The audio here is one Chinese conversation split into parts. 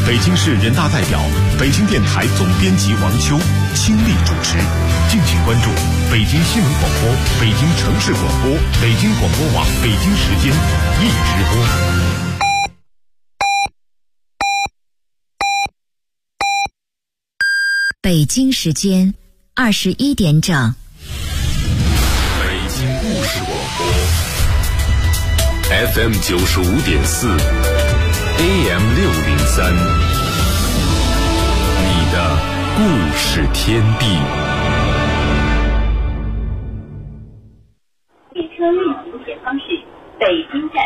北京市人大代表、北京电台总编辑王秋倾力主持。敬请关注北京新闻广播、北京城市广播、北京广播网北京时间一直播。 北京时间21点整。 北京故事广播 FM 95.4 AM 603，你的故事天地。 列车运行前方是北京站。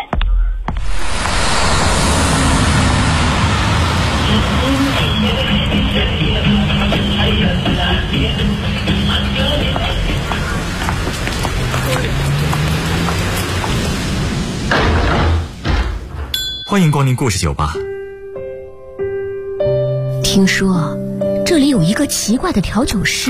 欢迎光临故事酒吧。 听说这里有一个奇怪的调酒师，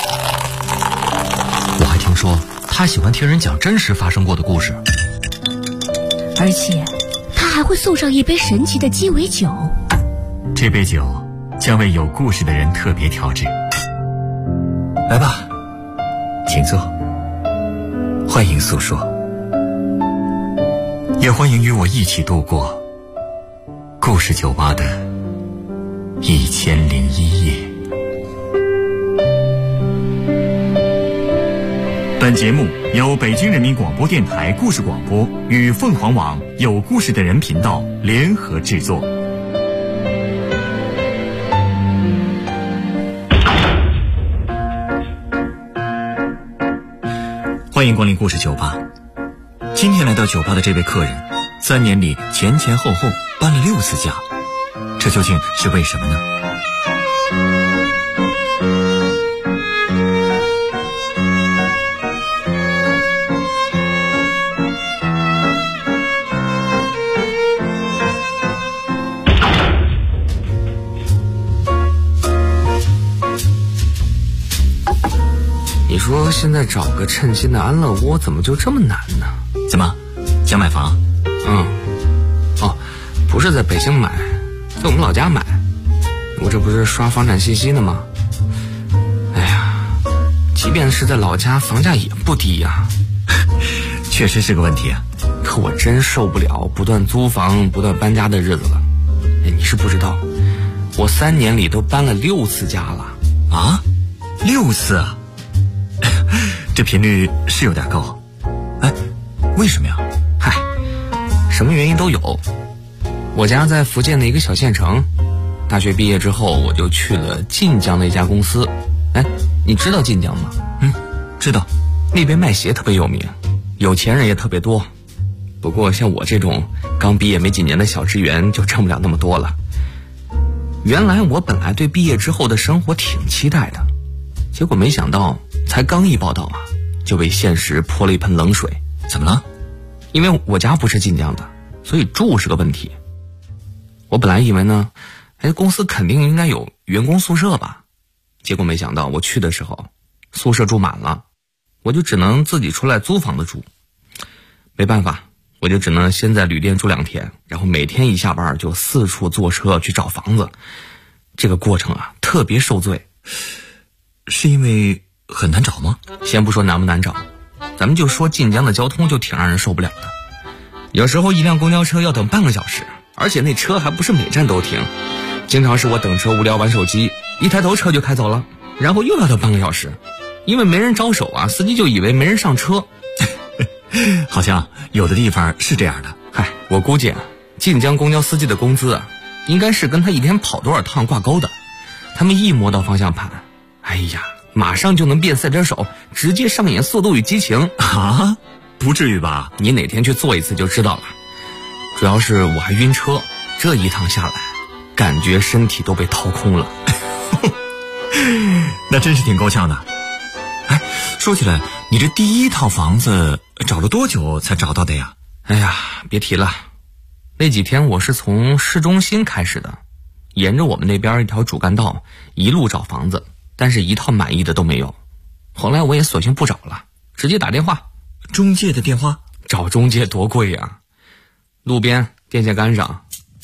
我还听说他喜欢听人讲真实发生过的故事， 而且他还会送上一杯神奇的鸡尾酒。 这杯酒将为有故事的人特别调制。来吧，请坐，欢迎诉说，也欢迎与我一起度过故事酒吧的1001夜。本节目由北京人民广播电台故事广播与凤凰网有故事的人频道联合制作。欢迎光临故事酒吧。今天来到酒吧的这位客人，3年里前前后后搬了6次家，这究竟是为什么呢？ 你说现在找个称心的安乐窝怎么就这么难呢？ 怎么想买房？ 不是在北京买，在我们老家买。我这不是刷房产信息呢吗？哎呀，即便是在老家，房价也不低呀。 确实是个问题啊。 可我真受不了不断租房、不断搬家的日子了。你是不知道，我3年里都搬了6次家了。 啊？6次啊？这频率是有点高。哎，为什么呀？ 嗨，什么原因都有。我家在福建的一个小县城，大学毕业之后我就去了晋江的一家公司。哎，你知道晋江吗？ 知道， 那边卖鞋特别有名，有钱人也特别多。不过像我这种刚毕业没几年的小职员就挣不了那么多了。原来我本来对毕业之后的生活挺期待的，结果没想到才刚一报道就被现实泼了一盆冷水。 怎么了？ 因为我家不是晋江的，所以住是个问题。我本来以为呢，公司肯定应该有员工宿舍吧，结果没想到我去的时候，宿舍住满了，我就只能自己出来租房子住。没办法，我就只能先在旅店住2天，然后每天一下班就四处坐车去找房子。这个过程特别受罪。 是因为很难找吗？ 先不说难不难找，咱们就说晋江的交通就挺让人受不了的。有时候一辆公交车要等半个小时，而且那车还不是每站都停。经常是我等车无聊玩手机，一抬头车就开走了，然后又要等半个小时，因为没人招手司机就以为没人上车。 好像有的地方是这样的。 嗨，我估计晋江公交司机的工资应该是跟他一天跑多少趟挂钩的。他们一摸到方向盘，哎呀，马上就能变赛车手，直接上演速度与激情啊！不至于吧？ 你哪天去坐一次就知道了。主要是我还晕车，这一趟下来感觉身体都被掏空了。 那真是挺够呛的。哎，说起来，你这第一套房子找了多久才找到的呀？ 哎呀，别提了，那几天我是从市中心开始的，沿着我们那边一条主干道一路找房子，但是一套满意的都没有。后来我也索性不找了，直接打电话。 中介的电话？ 找中介多贵呀！路边电线杆上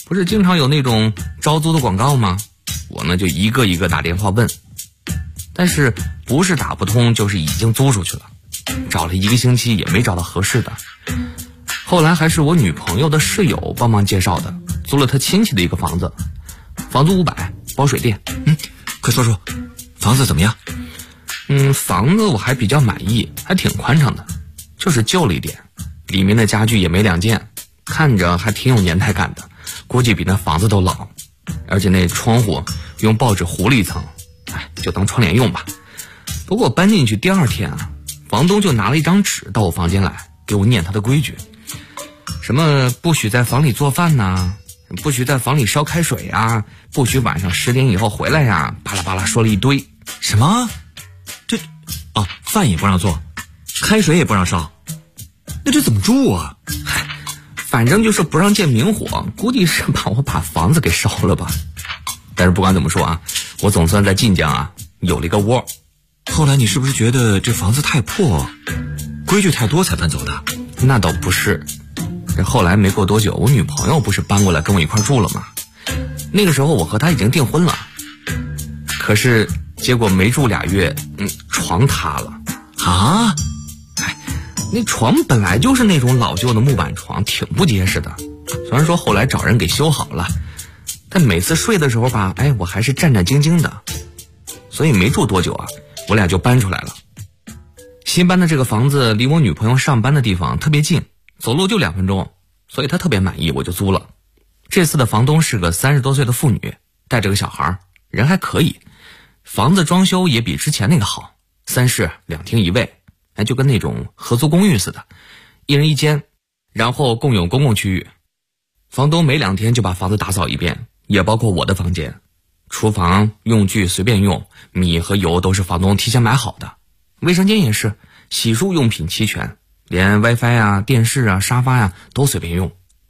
不是经常有那种招租的广告吗？我呢就一个一个打电话问，但是不是打不通就是已经租出去了，找了1个星期也没找到合适的。后来还是我女朋友的室友帮忙介绍的，租了她亲戚的一个房子，房租500，包水电。 快说说房子怎么样？ 房子我还比较满意，还挺宽敞的，就是旧了一点，里面的家具也没2件，看着还挺有年代感的，估计比那房子都老。而且那窗户用报纸糊了一层，就当窗帘用吧。不过搬进去第2天啊，房东就拿了一张纸到我房间来，给我念他的规矩，什么不许在房里做饭呐，不许在房里烧开水啊，不许晚上10点以后回来呀，巴拉巴拉说了一堆。 什么？饭也不让做，开水也不让烧，那这怎么住啊？ 反正就是不让见明火，估计是把我把房子给烧了吧。但是不管怎么说啊，我总算在晋江啊有了一个窝。 后来你是不是觉得这房子太破，规矩太多才搬走的？ 那倒不是，这后来没过多久，我女朋友不是搬过来跟我一块住了吗？那个时候我和她已经订婚了，可是结果没住2月，床塌了。 啊？ 那床本来就是那种老旧的木板床，挺不结实的。虽然说后来找人给修好了，但每次睡的时候吧，我还是战战兢兢的。所以没住多久啊，我俩就搬出来了。新搬的这个房子离我女朋友上班的地方特别近，走路就2分钟，所以她特别满意，我就租了。这次的房东是个30多岁的妇女，带着个小孩，人还可以。房子装修也比之前那个好，3室2厅1卫，就跟那种合租公寓似的，1人1间，然后共有公共区域。房东每2天就把房子打扫一遍，也包括我的房间。厨房用具随便用，米和油都是房东提前买好的。卫生间也是，洗漱用品齐全，连 WiFi 啊、电视啊、沙发啊都随便用。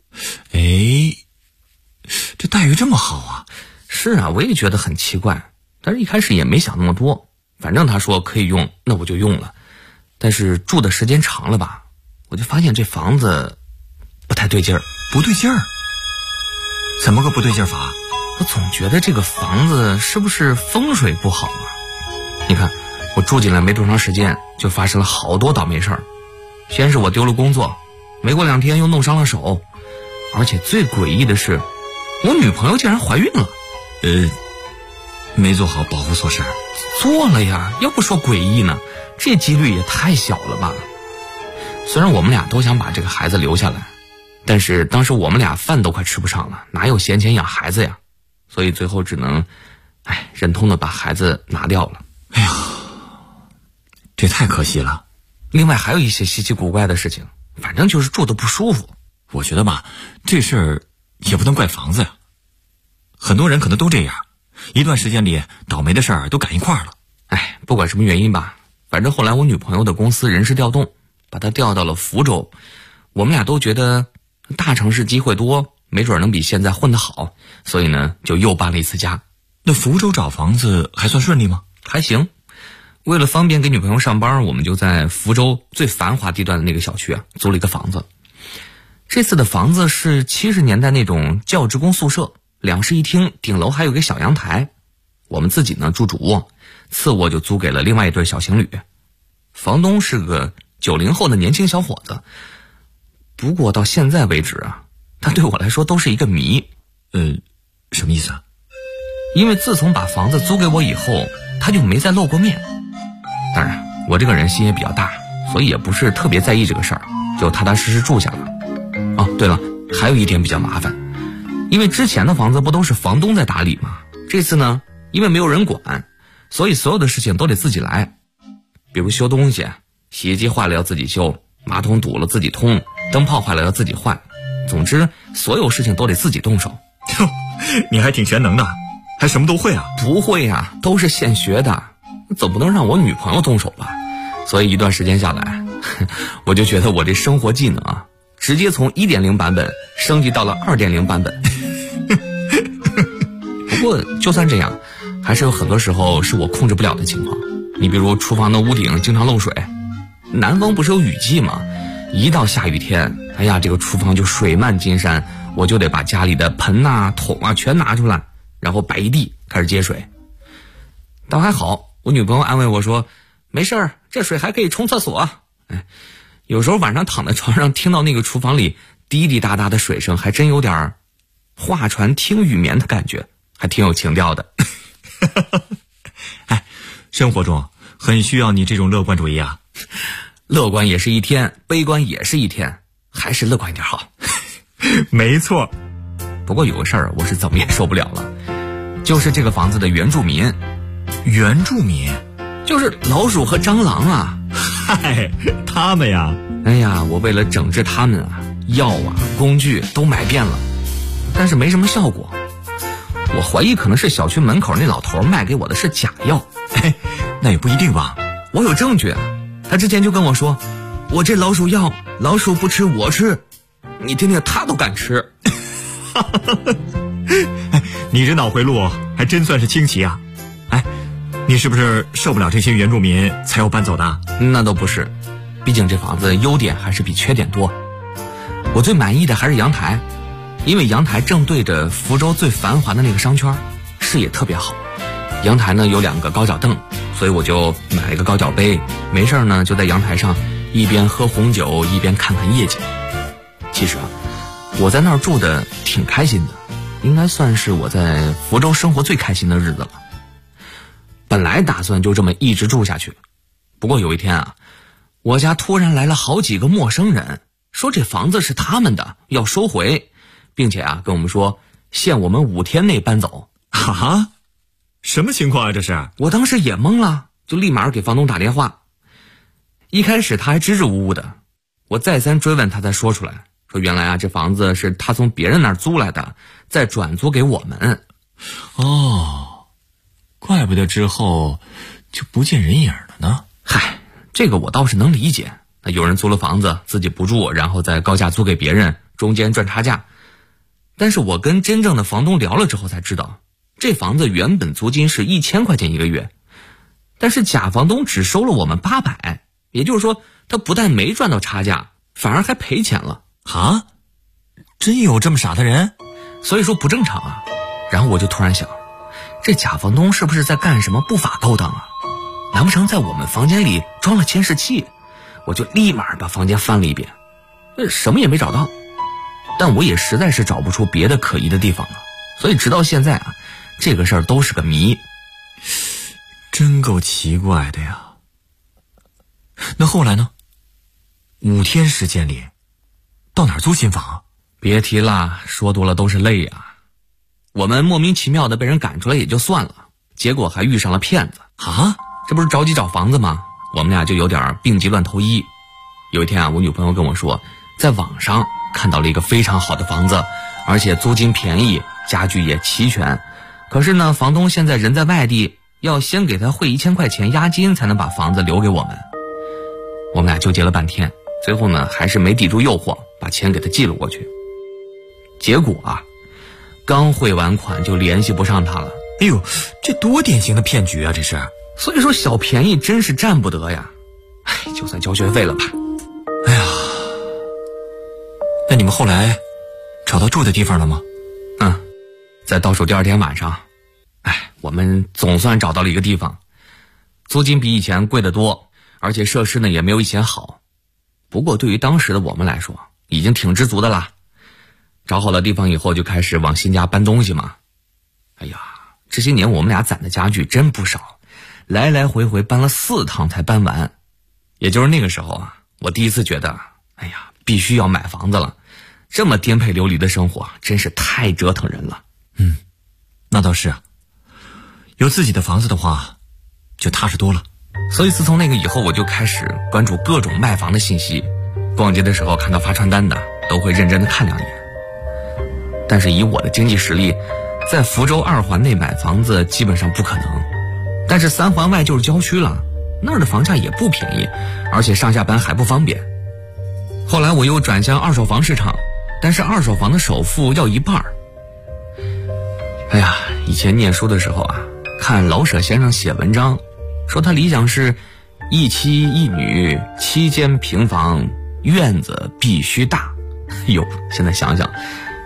这待遇这么好啊？ 是啊，我也觉得很奇怪，但是一开始也没想那么多，反正他说可以用，那我就用了。但是住的时间长了吧，我就发现这房子不太对劲儿。 不对劲儿？怎么个不对劲儿法？ 我总觉得这个房子是不是风水不好啊？你看我住进来没多长时间，就发生了好多倒霉事儿。先是我丢了工作，没过2天又弄伤了手，而且最诡异的是，我女朋友竟然怀孕了。 没做好保护措施。 做了呀，要不说诡异呢，这几率也太小了吧。虽然我们俩都想把这个孩子留下来，但是当时我们俩饭都快吃不上了，哪有闲钱养孩子呀？所以最后只能忍痛的把孩子拿掉了。 这太可惜了。 另外还有一些稀奇古怪的事情，反正就是住得不舒服。 我觉得吧，这事儿也不能怪房子呀，很多人可能都这样，一段时间里倒霉的事儿都赶一块儿了。 不管什么原因吧，反正后来我女朋友的公司人事调动，把她调到了福州。我们俩都觉得大城市机会多，没准能比现在混得好，所以呢就又搬了一次家。 那福州找房子还算顺利吗？ 还行。为了方便给女朋友上班，我们就在福州最繁华地段的那个小区租了一个房子。这次的房子是70年代那种教职工宿舍，2室1厅，顶楼还有个小阳台。我们自己呢住主卧，次卧就租给了另外一对小情侣。房东是个90后的年轻小伙子，不过到现在为止啊，他对我来说都是一个谜。 什么意思啊？ 因为自从把房子租给我以后，他就没再露过面。当然我这个人心也比较大，所以也不是特别在意这个事儿，就踏踏实实住下了。对了，还有一点比较麻烦，因为之前的房子不都是房东在打理吗？这次呢，因为没有人管，所以所有的事情都得自己来。比如修东西，洗衣机坏了要自己修，马桶堵了自己通，灯泡坏了要自己换，总之所有事情都得自己动手。 你还挺全能的，还什么都会啊？ 不会啊，都是现学的，总不能让我女朋友动手吧。所以一段时间下来，我就觉得我这生活技能啊，直接从 1.0 版本升级到了 2.0 版本。不过就算这样，还是有很多时候是我控制不了的情况。你比如厨房的屋顶经常漏水，南方不是有雨季吗？一到下雨天，这个厨房就水漫金山， 我就得把家里的盆啊桶啊全拿出来，然后摆一地开始接水。倒还好，我女朋友安慰我说没事儿，这水还可以冲厕所。有时候晚上躺在床上听到那个厨房里滴滴答答的水声，还真有点画船听雨眠的感觉，还挺有情调的。 生活中很需要你这种乐观主义啊。 乐观也是一天，悲观也是一天，还是乐观一点好。 没错。 不过有个事儿我是怎么也受不了了，就是这个房子的原住民。 原住民就是老鼠和蟑螂啊。 嗨，他们呀， 哎呀，我为了整治他们啊，药啊工具都买遍了，但是没什么效果。我怀疑可能是小区门口那老头卖给我的是假药。 那也不一定吧， 我有证据啊，他之前就跟我说，我这老鼠药老鼠不吃我吃，你听听他都敢吃。 你这脑回路还真算是清奇啊。你是不是受不了这些原住民才要搬走的？ 那都不是，毕竟这房子优点还是比缺点多。我最满意的还是阳台，因为阳台正对着福州最繁华的那个商圈，视野特别好。阳台呢有2个高脚凳，所以我就买了一个高脚杯，没事呢就在阳台上一边喝红酒一边看看夜景。其实啊，我在那儿住的挺开心的，应该算是我在福州生活最开心的日子了。本来打算就这么一直住下去，不过有一天啊，我家突然来了好几个陌生人，说这房子是他们的，要收回，并且啊跟我们说限我们5天内搬走。 啊？什么情况啊这是？ 我当时也懵了，就立马给房东打电话。一开始他还支支吾吾的，我再三追问他才说出来，说原来啊这房子是他从别人那儿租来的，再转租给我们。 哦，怪不得之后就不见人影了呢。 嗨，这个我倒是能理解，有人租了房子自己不住，然后再高价租给别人，中间赚差价。但是我跟真正的房东聊了之后才知道，这房子原本租金是1000块钱一个月，但是假房东只收了我们800，也就是说他不但没赚到差价，反而还赔钱了。 啊？真有这么傻的人？ 所以说不正常啊。然后我就突然想，这假房东是不是在干什么不法勾当啊？难不成在我们房间里装了监视器？我就立马把房间翻了一遍，什么也没找到。但我也实在是找不出别的可疑的地方了，所以直到现在啊，这个事儿都是个谜。 真够奇怪的呀。那后来呢？5天时间里到哪儿租新房啊？ 别提了，说多了都是泪啊。我们莫名其妙的被人赶出来也就算了，结果还遇上了骗子啊！ 这不是着急找房子吗？我们俩就有点病急乱投医。有一天啊，我女朋友跟我说，在网上看到了一个非常好的房子，而且租金便宜，家具也齐全。可是呢，房东现在人在外地，要先给他汇1000块钱押金才能把房子留给我们。我们俩纠结了半天，最后呢还是没抵住诱惑，把钱给他寄了过去。结果啊，刚汇完款就联系不上他了。 哎呦，这多典型的骗局啊这是。 所以说小便宜真是占不得呀。就算交学费了吧。 哎呀，那你们后来找到住的地方了吗？ 在倒数第2天晚上，我们总算找到了一个地方，租金比以前贵得多，而且设施呢也没有以前好。不过对于当时的我们来说，已经挺知足的啦。找好了地方以后，就开始往新家搬东西嘛。哎呀，这些年我们俩攒的家具真不少，来来回回搬了4趟才搬完。也就是那个时候啊，我第一次觉得，哎呀，必须要买房子了。这么颠沛流离的生活，真是太折腾人了。 那倒是啊，有自己的房子的话，就踏实多了。 所以自从那个以后，我就开始关注各种卖房的信息，逛街的时候看到发传单的，都会认真的看2眼。但是以我的经济实力，在福州2环内买房子基本上不可能，但是3环外就是郊区了，那儿的房价也不便宜，而且上下班还不方便。后来我又转向二手房市场，但是二手房的首付要1半。哎呀，以前念书的时候啊，看老舍先生写文章，说他理想是1妻1女7间平房，院子必须大。哟，现在想想，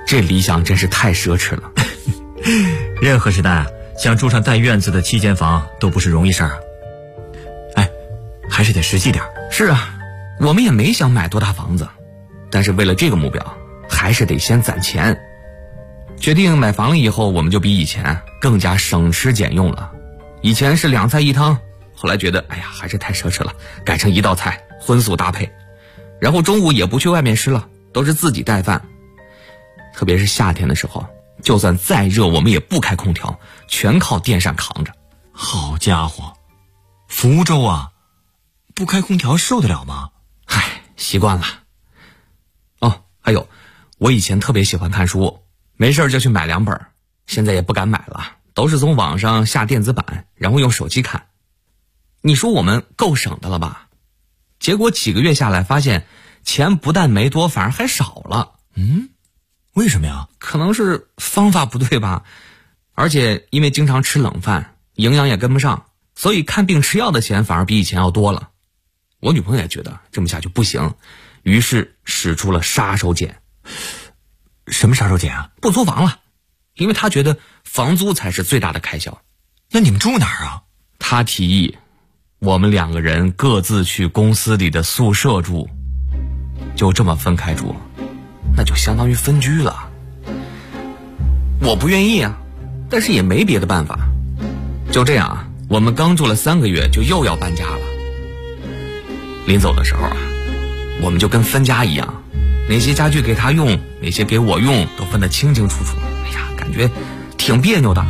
这理想真是太奢侈了。 任何时代想住上带院子的7间房都不是容易事儿。哎，还是得实际点。 是啊，我们也没想买多大房子，但是为了这个目标，还是得先攒钱。决定买房了以后，我们就比以前更加省吃俭用了。以前是2菜1汤，后来觉得还是太奢侈了，改成1道菜荤素搭配。然后中午也不去外面吃了，都是自己带饭。特别是夏天的时候，就算再热我们也不开空调，全靠电扇扛着。 好家伙，福州啊，不开空调受得了吗？ 习惯了。哦，还有，我以前特别喜欢看书，没事就去买2本，现在也不敢买了，都是从网上下电子版，然后用手机看。你说我们够省的了吧？结果几个月下来发现钱不但没多，反而还少了。 为什么呀？ 可能是方法不对吧，而且因为经常吃冷饭，营养也跟不上，所以看病吃药的钱反而比以前要多了。我女朋友也觉得这么下去不行，于是使出了杀手锏。 什么杀手锏啊？ 不租房了，因为她觉得房租才是最大的开销。 那你们住哪儿啊？ 她提议我们2个人各自去公司里的宿舍住，就这么分开住，那就相当于分居了。我不愿意啊，但是也没别的办法。就这样啊，我们刚住了3个月就又要搬家了。临走的时候啊，我们就跟分家一样，哪些家具给他用，哪些给我用，都分得清清楚楚。感觉挺别扭的。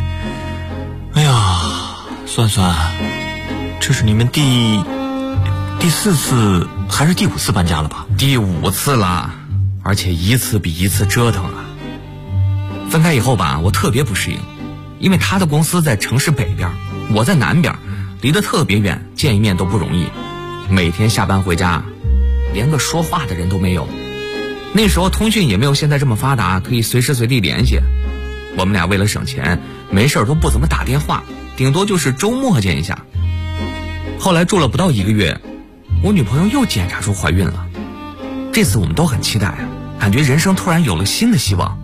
算算，这是你们第4次还是第5次搬家了吧？ 第5次了，而且一次比一次折腾啊。分开以后吧，我特别不适应，因为他的公司在城市北边，我在南边，离得特别远，见一面都不容易。每天下班回家，连个说话的人都没有。那时候通讯也没有现在这么发达，可以随时随地联系。我们俩为了省钱，没事都不怎么打电话，顶多就是周末见一下。后来住了不到1个月，我女朋友又检查出怀孕了。这次我们都很期待啊，感觉人生突然有了新的希望。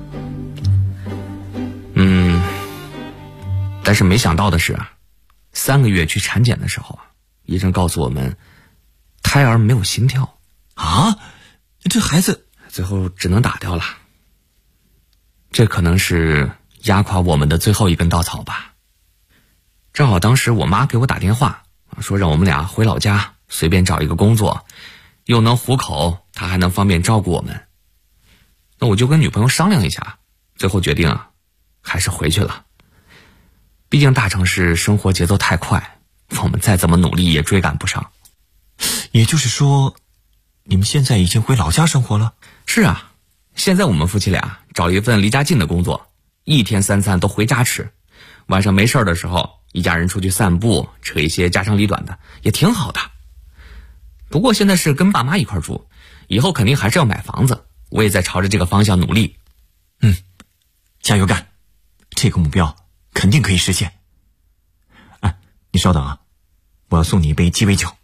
但是没想到的是3个月去产检的时候，医生告诉我们胎儿没有心跳啊，这孩子最后只能打掉了。这可能是压垮我们的最后一根稻草吧。正好当时我妈给我打电话，说让我们俩回老家随便找一个工作，又能糊口，她还能方便照顾我们。那我就跟女朋友商量一下，最后决定还是回去了。毕竟大城市生活节奏太快，我们再怎么努力也追赶不上。 也就是说，你们现在已经回老家生活了？ 是啊，现在我们夫妻俩找了一份离家近的工作，1天3餐都回家吃，晚上没事的时候，一家人出去散步，扯一些家长里短的，也挺好的。不过现在是跟爸妈一块住，以后肯定还是要买房子，我也在朝着这个方向努力。 加油干，这个目标肯定可以实现。你稍等啊，我要送你一杯鸡尾酒。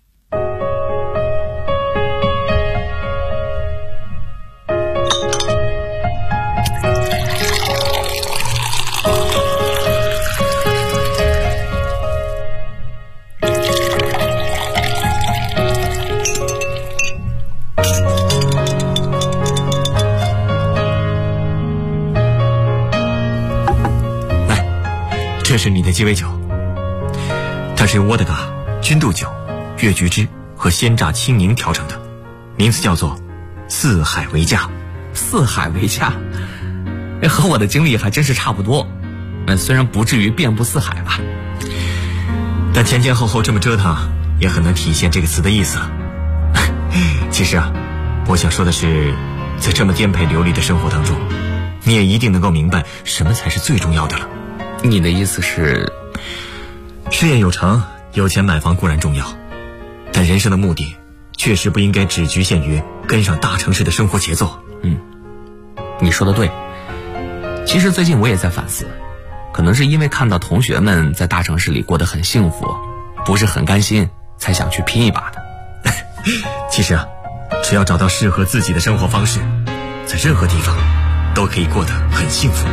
这是你的鸡尾酒，它是由沃德嘎、君度酒、越橘汁和鲜榨青柠调成的，名字叫做四海为家。 四海为家，和我的经历还真是差不多。虽然不至于遍布四海吧， 但前前后后这么折腾，也很能体现这个词的意思。其实我想说的是，在这么颠沛流离的生活当中，你也一定能够明白什么才是最重要的了。 你的意思是， 事业有成，有钱买房固然重要，但人生的目的确实不应该只局限于跟上大城市的生活节奏。 你说的对。其实最近我也在反思，可能是因为看到同学们在大城市里过得很幸福，不是很甘心，才想去拼一把的。 其实只要找到适合自己的生活方式，在任何地方都可以过得很幸福。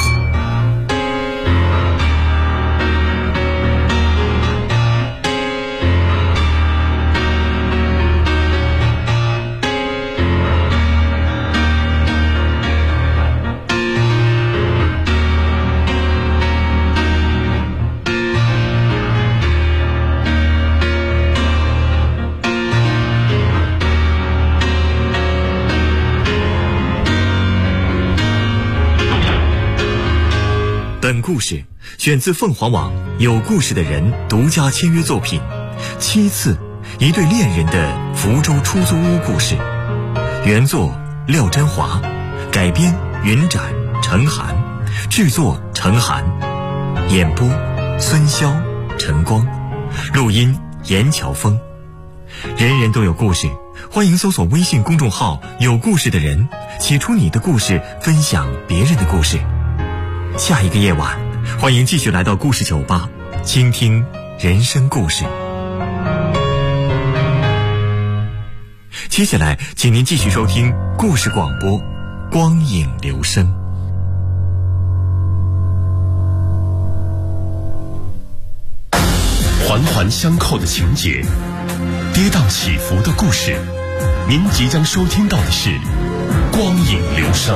本故事选自凤凰网有故事的人独家签约作品《7次一对恋人的福州出租屋故事》，原作廖真华，改编云展、陈涵，制作陈涵，演播孙潇、陈光，录音严乔峰。人人都有故事，欢迎搜索微信公众号有故事的人，写出你的故事，分享别人的故事。下一个夜晚，欢迎继续来到故事酒吧，倾听人生故事。接下来请您继续收听故事广播《光影留声》。 环环相扣的情节，跌宕起伏的故事，您即将收听到的是《光影留声》。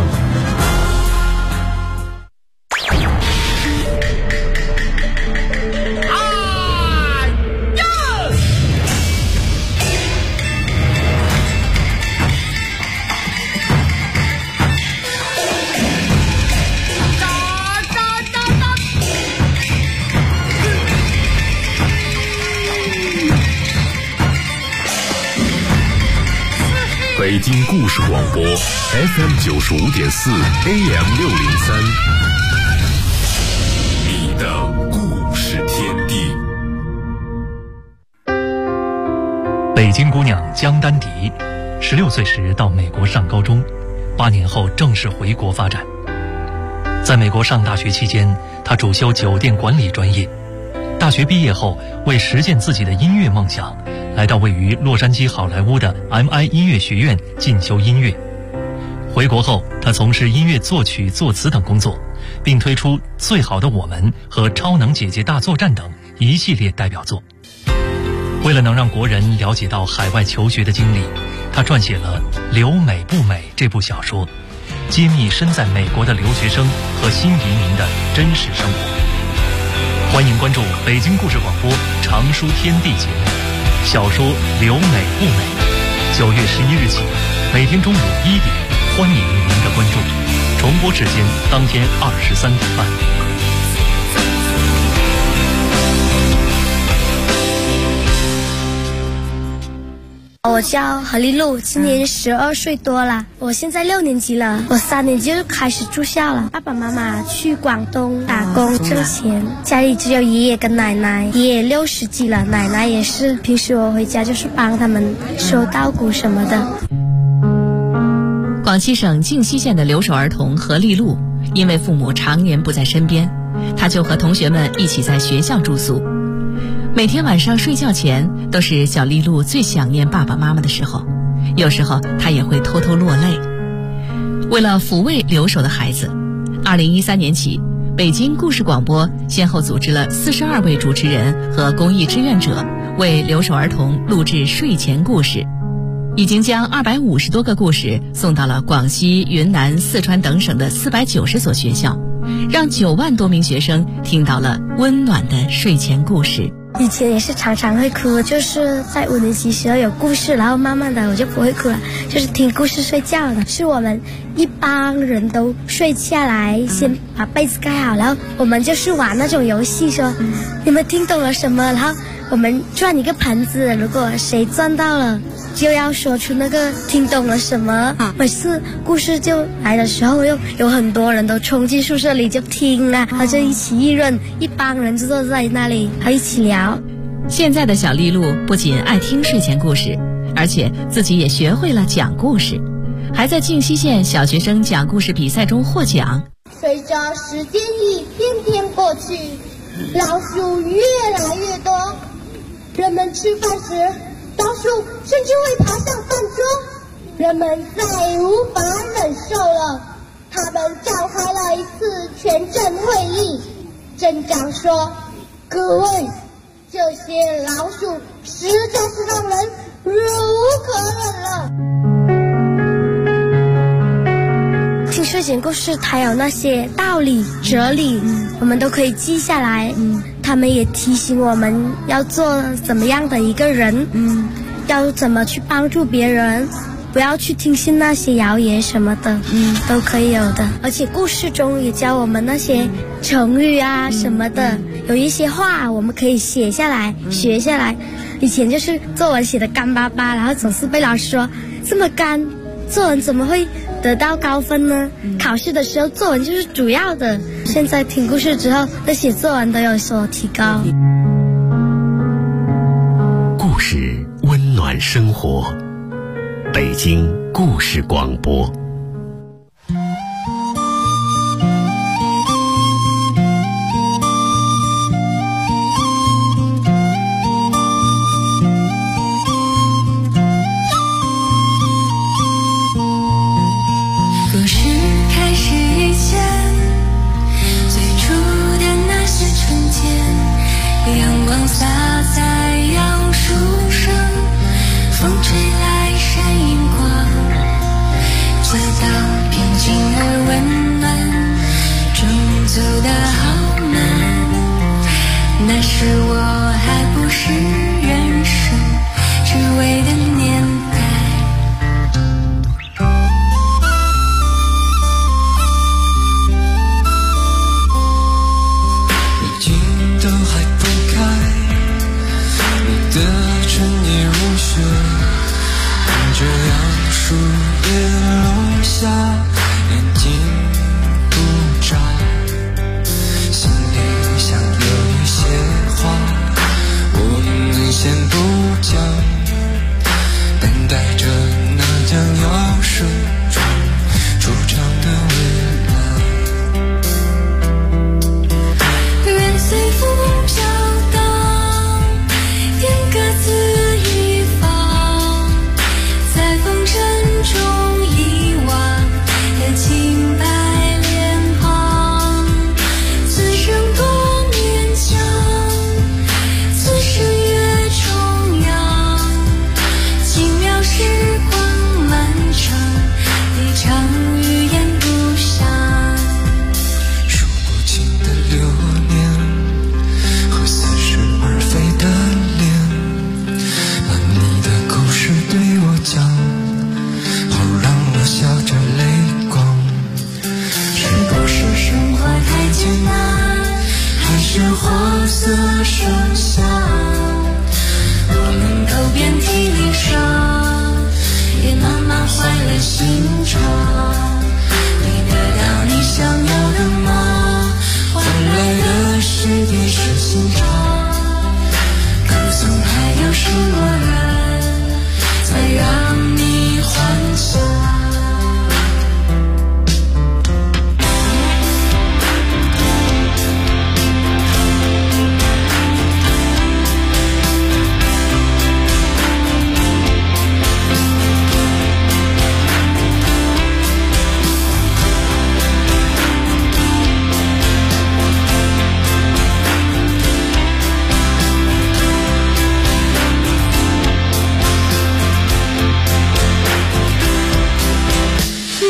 北京故事广播 FM95.4 AM603， 你的故事天地。 北京姑娘江丹迪，16岁时到美国上高中，8年后正式回国发展。在美国上大学期间，她主修酒店管理专业。大学毕业后，为实现自己的音乐梦想，来到位于洛杉矶好莱坞的 MI 音乐学院进修音乐。回国后，他从事音乐作曲、作词等工作，并推出《最好的我们》和《超能姐姐大作战》等一系列代表作。为了能让国人了解到海外求学的经历，他撰写了《留美不美》这部小说，揭秘身在美国的留学生和新移民的真实生活。欢迎关注北京故事广播常书天地节目小说《留美不美》，9月11日起，每天中午1点，欢迎您的关注。重播时间当天23点半。 我叫何丽露，今年12岁多了。我现在6年级了，我3年级就开始住校了。爸爸妈妈去广东打工挣钱，家里只有爷爷跟奶奶。爷爷60几了，奶奶也是。平时我回家就是帮他们收稻谷什么的。 广西省靖西县的留守儿童何丽露，因为父母常年不在身边，她就和同学们一起在学校住宿。每天晚上睡觉前，都是小丽露最想念爸爸妈妈的时候，有时候她也会偷偷落泪。为了抚慰留守的孩子，2013年起，北京故事广播先后组织了42位主持人和公益志愿者，为留守儿童录制睡前故事，已经将250多个故事送到了广西、云南、四川等省的490所学校，让9万多名学生听到了温暖的睡前故事。 以前也是常常会哭，就是在5年级时候有故事，然后慢慢的我就不会哭了，就是听故事睡觉的。是我们一帮人都睡下来，先把被子盖好，然后我们就是玩那种游戏，说你们听懂了什么，然后我们转一个盘子，如果谁转到了就要说出那个听懂了什么。每次故事就来的时候，又有很多人都冲进宿舍里就听啊，然后就一起议论，一帮人就坐在那里还一起聊。 现在的小丽露不仅爱听睡前故事，而且自己也学会了讲故事，还在靖西县小学生讲故事比赛中获奖。 随着时间一天天过去，老鼠越来越多，人们吃饭时老鼠甚至会爬上饭桌，人们再无法忍受了， 他们召开了一次全镇会议，镇长说：“各位，这些老鼠实在是让人忍无可忍了。” 听睡前故事，它有那些道理、哲理，我们都可以记下来。他们也提醒我们要做怎么样的一个人，要怎么去帮助别人，不要去听信那些谣言什么的，都可以有的。而且故事中也教我们那些成语啊什么的，有一些话我们可以写下来、学下来。以前就是作文写的干巴巴，然后总是被老师说这么干，作文怎么会得到高分呢？考试的时候作文就是主要的。现在听故事之后，对写作文都有所提高。 故事温暖生活，北京故事广播。 洒在杨树上，风吹来闪银光，街道平静而温暖，正走得好慢。那时我还不是人生只为的年代。 已经都还不开，你的春意如雪，看着杨树叶落下，眼睛不眨，心里想有一些话我们先不讲，等待着那将要生中出场的未来。 任随风飘荡，天各自一方，在风尘中遗忘的清白脸庞。此生多勉强，此生越重阳，轻描时光漫长，一场语言不详。 数不清的流年和似是而非的脸，把你的故事对我讲，好让我笑着泪光。 是不是生活太艰难，还是花色生香？我们都遍体鳞伤，也慢慢坏了心肠，没得到你想